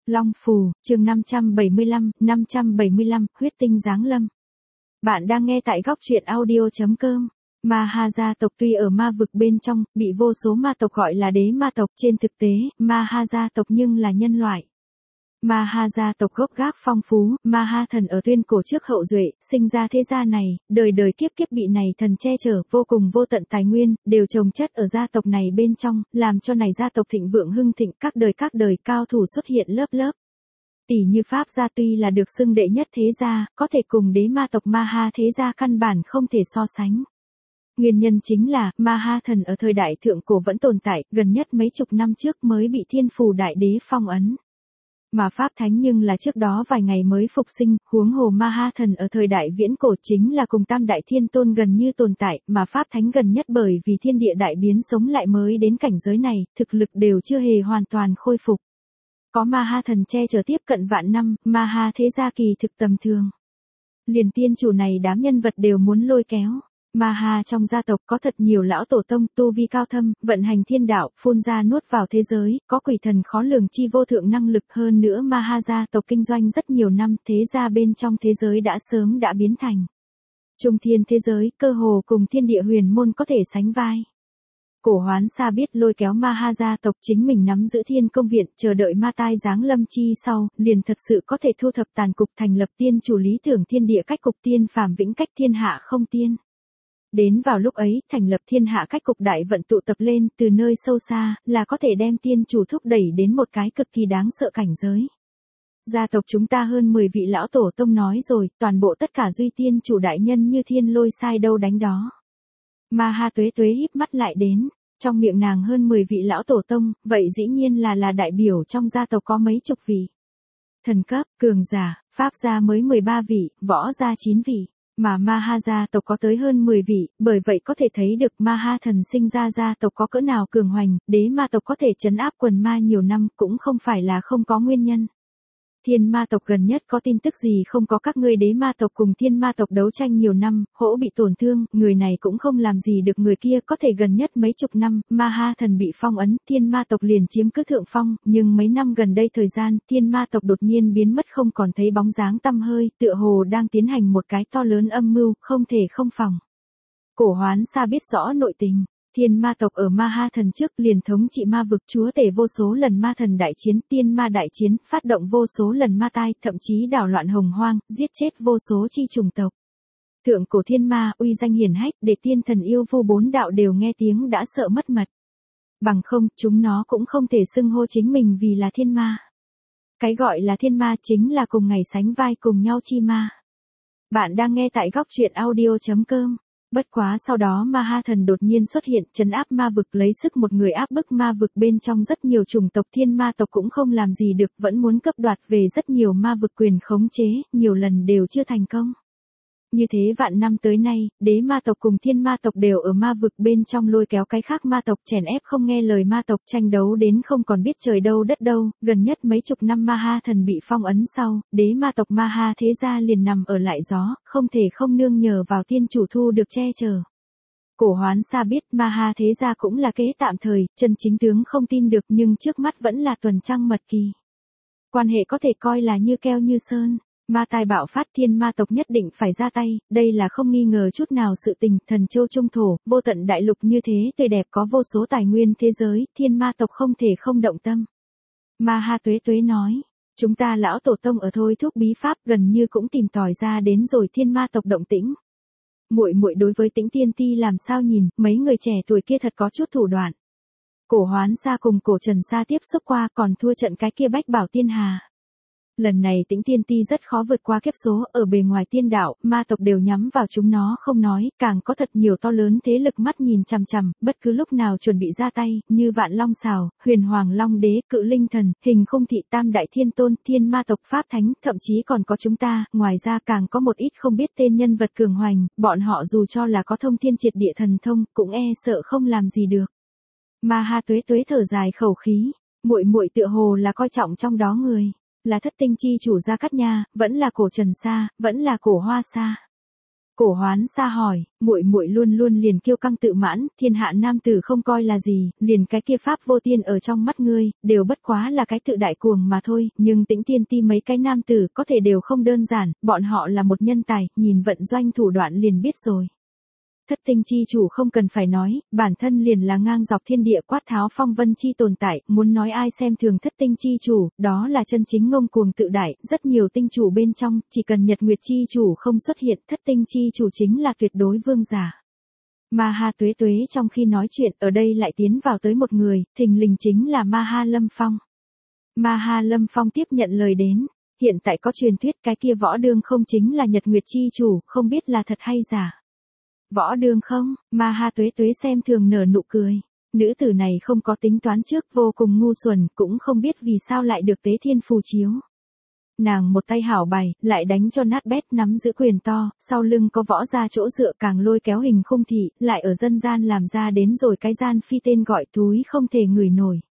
Long Phù, chương 575, huyết tinh giáng lâm. Bạn đang nghe tại góc truyện audio.com. Ma Ha gia tộc tuy ở ma vực bên trong, bị vô số ma tộc gọi là đế ma tộc, trên thực tế, Ma Ha gia tộc nhưng là nhân loại. Ma Ha gia tộc gốc gác phong phú, Ma Ha thần ở tuyên cổ trước hậu duệ, sinh ra thế gia này, đời đời kiếp kiếp bị này thần che chở, vô cùng vô tận tài nguyên, đều chồng chất ở gia tộc này bên trong, làm cho này gia tộc thịnh vượng hưng thịnh, các đời cao thủ xuất hiện lớp lớp. Tỷ như Pháp gia tuy là được xưng đệ nhất thế gia, có thể cùng đế ma tộc Ma Ha thế gia căn bản không thể so sánh. Nguyên nhân chính là, Ma Ha thần ở thời đại thượng cổ vẫn tồn tại, gần nhất mấy chục năm trước mới bị Thiên Phù Đại Đế phong ấn. Mà Pháp Thánh nhưng là trước đó vài ngày mới phục sinh, huống hồ Ma Ha thần ở thời đại viễn cổ chính là cùng Tam Đại Thiên Tôn gần như tồn tại, mà Pháp Thánh gần nhất bởi vì thiên địa đại biến sống lại mới đến cảnh giới này, thực lực đều chưa hề hoàn toàn khôi phục. Có Ma Ha thần che chở tiếp cận vạn năm, Ma Ha thế gia kỳ thực tầm thường. Liền tiên chủ này đám nhân vật đều muốn lôi kéo. Ma Ha trong gia tộc có thật nhiều lão tổ tông tu vi cao thâm, vận hành thiên đạo, phun ra nuốt vào thế giới, có quỷ thần khó lường chi vô thượng năng lực hơn nữa Ma Ha gia tộc kinh doanh rất nhiều năm, thế gia bên trong thế giới đã sớm đã biến thành trung thiên thế giới, cơ hồ cùng thiên địa huyền môn có thể sánh vai. Cổ Hoán Sa biết lôi kéo Ma Ha gia tộc chính mình nắm giữ thiên công viện, chờ đợi ma tai giáng lâm chi sau, liền thật sự có thể thu thập tàn cục thành lập tiên chủ lý tưởng thiên địa cách cục tiên phàm vĩnh cách thiên hạ không tiên. Đến vào lúc ấy, thành lập thiên hạ cách cục đại vận tụ tập lên từ nơi sâu xa, là có thể đem tiên chủ thúc đẩy đến một cái cực kỳ đáng sợ cảnh giới. Gia tộc chúng ta hơn 10 vị lão tổ tông nói rồi, toàn bộ tất cả duy tiên chủ đại nhân như thiên lôi sai đâu đánh đó. Ma Ha tuế híp mắt lại đến, trong miệng nàng hơn 10 vị lão tổ tông, vậy dĩ nhiên là đại biểu trong gia tộc có mấy chục vị. Thần cấp, cường giả, Pháp gia mới 13 vị, võ gia 9 vị. Mà Ma Ha gia tộc có tới hơn 10 vị, bởi vậy có thể thấy được Ma Ha thần sinh ra gia tộc có cỡ nào cường hoành, đế ma tộc có thể trấn áp quần ma nhiều năm cũng không phải là không có nguyên nhân. Thiên ma tộc gần nhất có tin tức gì không có, các ngươi đế ma tộc cùng thiên ma tộc đấu tranh nhiều năm, hỗ bị tổn thương, người này cũng không làm gì được người kia, có thể gần nhất mấy chục năm, Ma Ha thần bị phong ấn, thiên ma tộc liền chiếm cứ thượng phong, nhưng mấy năm gần đây thời gian, thiên ma tộc đột nhiên biến mất không còn thấy bóng dáng tăm hơi, tựa hồ đang tiến hành một cái to lớn âm mưu, không thể không phòng. Cổ Hoán Sa biết rõ nội tình. Thiên ma tộc ở Ma Ha thần trước liền thống trị ma vực, chúa tể vô số lần ma thần đại chiến, tiên ma đại chiến, phát động vô số lần ma tai, thậm chí đảo loạn hồng hoang, giết chết vô số chi chủng tộc. Thượng cổ thiên ma, uy danh hiển hách, để tiên thần yêu vu bốn đạo đều nghe tiếng đã sợ mất mật. Bằng không, chúng nó cũng không thể xưng hô chính mình vì là thiên ma. Cái gọi là thiên ma chính là cùng ngày sánh vai cùng nhau chi ma. Bạn đang nghe tại góc truyện audio.com. Bất quá sau đó Ma Ha thần đột nhiên xuất hiện, trấn áp ma vực, lấy sức một người áp bức ma vực bên trong rất nhiều chủng tộc, thiên ma tộc cũng không làm gì được, vẫn muốn cấp đoạt về rất nhiều ma vực quyền khống chế, nhiều lần đều chưa thành công. Như thế vạn năm tới nay, đế ma tộc cùng thiên ma tộc đều ở ma vực bên trong lôi kéo cái khác ma tộc, chèn ép không nghe lời ma tộc, tranh đấu đến không còn biết trời đâu đất đâu, gần nhất mấy chục năm Ma Ha thần bị phong ấn sau, đế ma tộc Ma Ha thế gia liền nằm ở lại gió, không thể không nương nhờ vào tiên chủ thu được che chở. Cổ Hoán Sa biết Ma Ha thế gia cũng là kế tạm thời, chân chính tướng không tin được, nhưng trước mắt vẫn là tuần trăng mật kỳ. Quan hệ có thể coi là như keo như sơn. Ma tai bạo phát, thiên ma tộc nhất định phải ra tay, đây là không nghi ngờ chút nào sự tình, thần châu trung thổ, vô tận đại lục như thế tươi đẹp có vô số tài nguyên thế giới, thiên ma tộc không thể không động tâm. Ma Ha tuế nói, chúng ta lão tổ tông ở thôi thúc bí pháp gần như cũng tìm tòi ra đến rồi thiên ma tộc động tĩnh. Muội đối với Tĩnh Tiên Ti làm sao nhìn, mấy người trẻ tuổi kia thật có chút thủ đoạn. Cổ Hoán Sa cùng Cổ Trần Sa tiếp xúc qua còn thua trận cái kia Bách Bảo Tiên Hà. Lần này Tĩnh Tiên Ti rất khó vượt qua kiếp số, ở bề ngoài tiên đạo, ma tộc đều nhắm vào chúng nó không nói, càng có thật nhiều to lớn thế lực mắt nhìn chằm chằm, bất cứ lúc nào chuẩn bị ra tay, như Vạn Long Sào, Huyền Hoàng Long Đế, Cự Linh Thần, Hình Khung Thị, Tam Đại Thiên Tôn, Thiên Ma tộc, Pháp Thánh, thậm chí còn có chúng ta, ngoài ra càng có một ít không biết tên nhân vật cường hoành, bọn họ dù cho là có thông thiên triệt địa thần thông, cũng e sợ không làm gì được. Ma Ha tuế thở dài khẩu khí, muội tựa hồ là coi trọng trong đó người. Là Thất Tinh chi chủ Gia Cát Nha, vẫn là Cổ Trần Sa, vẫn là Cổ Hoa Sa. Cổ Hoán Sa hỏi, muội muội luôn luôn liền kiêu căng tự mãn, thiên hạ nam tử không coi là gì, liền cái kia pháp vô tiên ở trong mắt ngươi, đều bất quá là cái tự đại cuồng mà thôi, nhưng Tĩnh Tiên Ti mấy cái nam tử có thể đều không đơn giản, bọn họ là một nhân tài, nhìn vận doanh thủ đoạn liền biết rồi. Thất tinh chi chủ không cần phải nói, bản thân liền là ngang dọc thiên địa quát tháo phong vân chi tồn tại, muốn nói ai xem thường thất tinh chi chủ, đó là chân chính ngông cuồng tự đại, rất nhiều tinh chủ bên trong, chỉ cần Nhật Nguyệt chi chủ không xuất hiện, thất tinh chi chủ chính là tuyệt đối vương giả. Ma Ha Tuế Tuế trong khi nói chuyện, ở đây lại tiến vào tới một người, thình lình chính là Ma Ha Lâm Phong. Ma Ha Lâm Phong tiếp nhận lời đến, hiện tại có truyền thuyết cái kia Võ Đương không chính là Nhật Nguyệt chi chủ, không biết là thật hay giả. Võ Đương không, Ma Ha Tuế Tuế xem thường nở nụ cười. Nữ tử này không có tính toán trước, vô cùng ngu xuẩn, cũng không biết vì sao lại được tế thiên phù chiếu. Nàng một tay hảo bày, lại đánh cho nát bét, nắm giữ quyền to, sau lưng có võ ra chỗ dựa, càng lôi kéo hình khung thị, lại ở dân gian làm ra đến rồi cái gian phi tên gọi túi không thể ngửi nổi.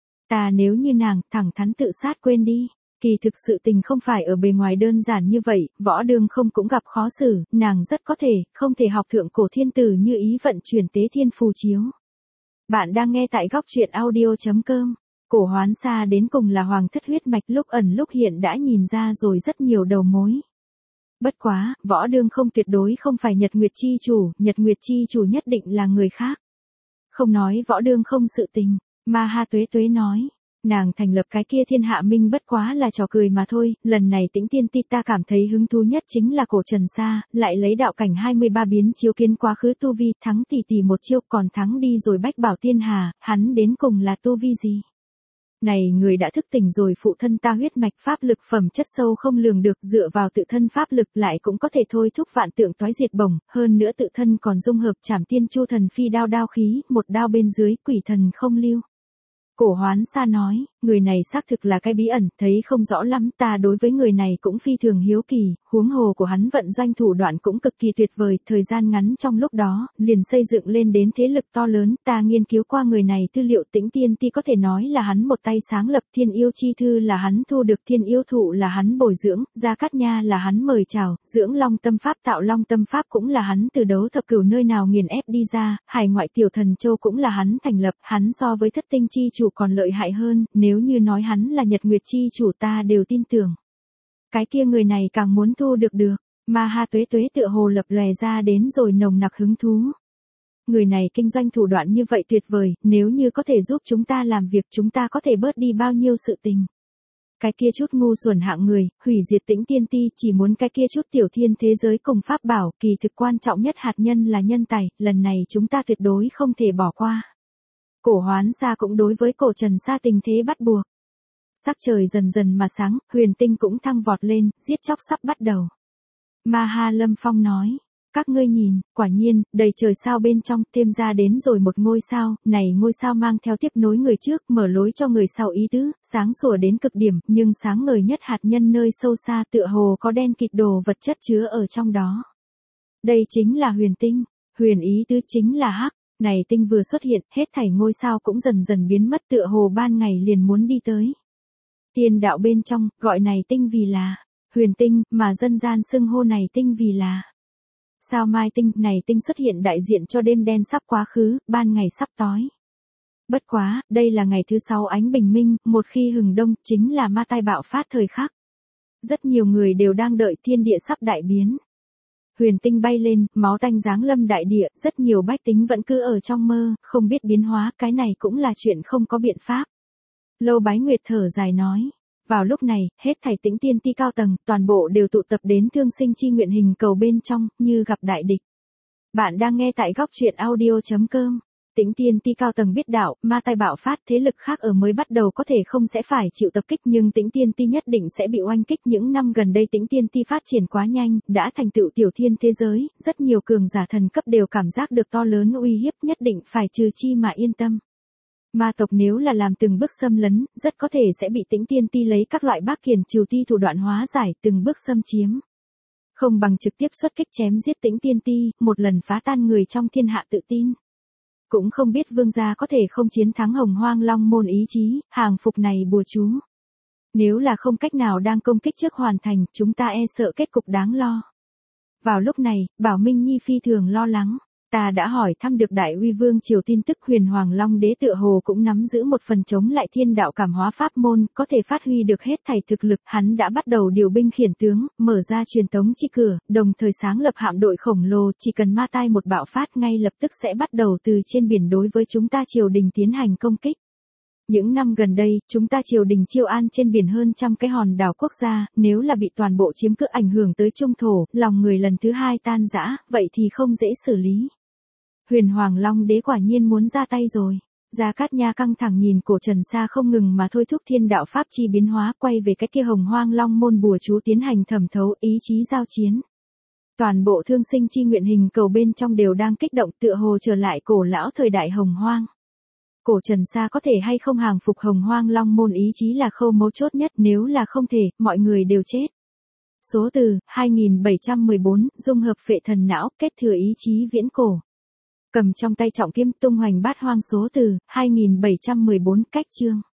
Ta nếu như nàng, thẳng thắn tự sát quên đi. Kỳ thực sự tình không phải ở bề ngoài đơn giản như vậy, Võ Đương không cũng gặp khó xử, nàng rất có thể, không thể học thượng cổ thiên tử như ý vận chuyển tế thiên phù chiếu. Bạn đang nghe tại góc truyện audio.com. Cổ Hoán Sa đến cùng là hoàng thất huyết mạch, lúc ẩn lúc hiện đã nhìn ra rồi rất nhiều đầu mối. Bất quá, Võ Đương không tuyệt đối không phải Nhật Nguyệt chi chủ, Nhật Nguyệt chi chủ nhất định là người khác. Không nói Võ Đương không sự tình, Ma Ha Tuế Tuế nói. Nàng thành lập cái kia thiên hạ minh bất quá là trò cười mà thôi, lần này Tĩnh Tiên Ti ta cảm thấy hứng thú nhất chính là cổ Trần Sa, lại lấy đạo cảnh 23 biến chiếu kiến quá khứ tu vi, thắng tỷ tỷ một chiêu, còn thắng đi rồi Bách Bảo Tiên Hà, hắn đến cùng là tu vi gì? Này người đã thức tỉnh rồi, phụ thân ta huyết mạch pháp lực phẩm chất sâu không lường được, dựa vào tự thân pháp lực lại cũng có thể thôi thúc vạn tượng toái diệt bổng, hơn nữa tự thân còn dung hợp Trảm Tiên Chu Thần Phi đao đao khí, một đao bên dưới, quỷ thần không lưu. Cổ Hoán Sa nói, người này xác thực là cái bí ẩn, thấy không rõ lắm, ta đối với người này cũng phi thường hiếu kỳ, huống hồ của hắn vận doanh thủ đoạn cũng cực kỳ tuyệt vời, thời gian ngắn trong lúc đó, liền xây dựng lên đến thế lực to lớn, ta nghiên cứu qua người này tư liệu, Tĩnh Tiên Ti có thể nói là hắn một tay sáng lập, Thiên Yêu Chi Thư là hắn thu được, Thiên Yêu Thụ là hắn bồi dưỡng, Gia Cát Nha là hắn mời chào, dưỡng Long Tâm Pháp tạo Long Tâm Pháp cũng là hắn từ đấu thập cửu nơi nào nghiền ép đi ra, hải ngoại tiểu thần châu cũng là hắn thành lập, hắn so với thất tinh chi chủ còn lợi hại hơn, nếu như nói hắn là Nhật Nguyệt chi chủ ta đều tin tưởng. Cái kia người này càng muốn thu được được, Ma Ha Tuế Tuế tựa hồ lập lòe ra đến rồi nồng nặc hứng thú. Người này kinh doanh thủ đoạn như vậy tuyệt vời, nếu như có thể giúp chúng ta làm việc chúng ta có thể bớt đi bao nhiêu sự tình. Cái kia chút ngu xuẩn hạng người, hủy diệt Tĩnh Tiên Ti, chỉ muốn cái kia chút tiểu thiên thế giới cùng pháp bảo, kỳ thực quan trọng nhất hạt nhân là nhân tài, lần này chúng ta tuyệt đối không thể bỏ qua. Cổ Hoán Sa cũng đối với cổ Trần Sa tình thế bắt buộc. Sắc trời dần dần mà sáng, huyền tinh cũng thăng vọt lên, giết chóc sắp bắt đầu. Ma Ha Lâm Phong nói, các ngươi nhìn, quả nhiên, đầy trời sao bên trong, thêm ra đến rồi một ngôi sao, này ngôi sao mang theo tiếp nối người trước, mở lối cho người sau ý tứ, sáng sủa đến cực điểm, nhưng sáng ngời nhất hạt nhân nơi sâu xa tựa hồ có đen kịt đồ vật chất chứa ở trong đó. Đây chính là huyền tinh, huyền ý tứ chính là hắc. Này tinh vừa xuất hiện, hết thảy ngôi sao cũng dần dần biến mất, tựa hồ ban ngày liền muốn đi tới. Tiên đạo bên trong, gọi này tinh vì là huyền tinh, mà dân gian xưng hô này tinh vì là sao mai tinh. Này tinh xuất hiện đại diện cho đêm đen sắp quá khứ, ban ngày sắp tối. Bất quá, đây là ngày thứ 6 ánh bình minh, một khi hừng đông, chính là ma tai bạo phát thời khắc. Rất nhiều người đều đang đợi thiên địa sắp đại biến. Huyền tinh bay lên, máu tanh giáng lâm đại địa, rất nhiều bách tính vẫn cứ ở trong mơ, không biết biến hóa, cái này cũng là chuyện không có biện pháp. Lâu Bái Nguyệt thở dài nói. Vào lúc này, hết thảy Tĩnh Tiên Ti cao tầng, toàn bộ đều tụ tập đến thương sinh chi nguyện hình cầu bên trong, như gặp đại địch. Bạn đang nghe tại góc truyện audio.com. Tĩnh Tiên Ti cao tầng biết đạo, ma tai bạo phát, thế lực khác ở mới bắt đầu có thể không sẽ phải chịu tập kích, nhưng Tĩnh Tiên Ti nhất định sẽ bị oanh kích. Những năm gần đây Tĩnh Tiên Ti phát triển quá nhanh, đã thành tựu tiểu thiên thế giới, rất nhiều cường giả thần cấp đều cảm giác được to lớn uy hiếp, nhất định phải trừ chi mà yên tâm. Ma tộc nếu là làm từng bước xâm lấn, rất có thể sẽ bị Tĩnh Tiên Ti lấy các loại bác kiền trừ ti thủ đoạn hóa giải, từng bước xâm chiếm. Không bằng trực tiếp xuất kích chém giết Tĩnh Tiên Ti, một lần phá tan người trong thiên hạ tự tin. Cũng không biết vương gia có thể không chiến thắng Hồng Hoang Long môn ý chí, hàng phục này bùa chú. Nếu là không cách nào đang công kích trước hoàn thành, chúng ta e sợ kết cục đáng lo. Vào lúc này, Bảo Minh Nhi phi thường lo lắng. Ta đã hỏi thăm được Đại Uy Vương Triều tin tức Huyền Hoàng Long Đế tựa hồ cũng nắm giữ một phần chống lại thiên đạo cảm hóa pháp môn, có thể phát huy được hết thảy thực lực. Hắn đã bắt đầu điều binh khiển tướng, mở ra truyền tống chi cửa, đồng thời sáng lập hạm đội khổng lồ, chỉ cần ma tai một bạo phát ngay lập tức sẽ bắt đầu từ trên biển đối với chúng ta triều đình tiến hành công kích. Những năm gần đây, chúng ta triều đình chiêu an trên biển hơn trăm cái hòn đảo quốc gia, nếu là bị toàn bộ chiếm cứ ảnh hưởng tới trung thổ, lòng người lần thứ hai tan rã, vậy thì không dễ xử lý. Huyền Hoàng Long Đế quả nhiên muốn ra tay rồi. Gia Cát Nha căng thẳng nhìn Cổ Trần Sa không ngừng mà thôi thúc thiên đạo pháp chi biến hóa, quay về cái kia Hồng Hoang Long môn bùa chú tiến hành thẩm thấu ý chí giao chiến. Toàn bộ thương sinh chi nguyện hình cầu bên trong đều đang kích động, tựa hồ trở lại cổ lão thời đại Hồng Hoang. Cổ Trần Sa có thể hay không hàng phục Hồng Hoang Long môn ý chí là khâu mấu chốt nhất, nếu là không thể, mọi người đều chết. Số từ 2714, dung hợp phệ thần não, kết thừa ý chí viễn cổ. Cầm trong tay trọng kiếm tung hoành bát hoang. Số từ 2714, cách chương.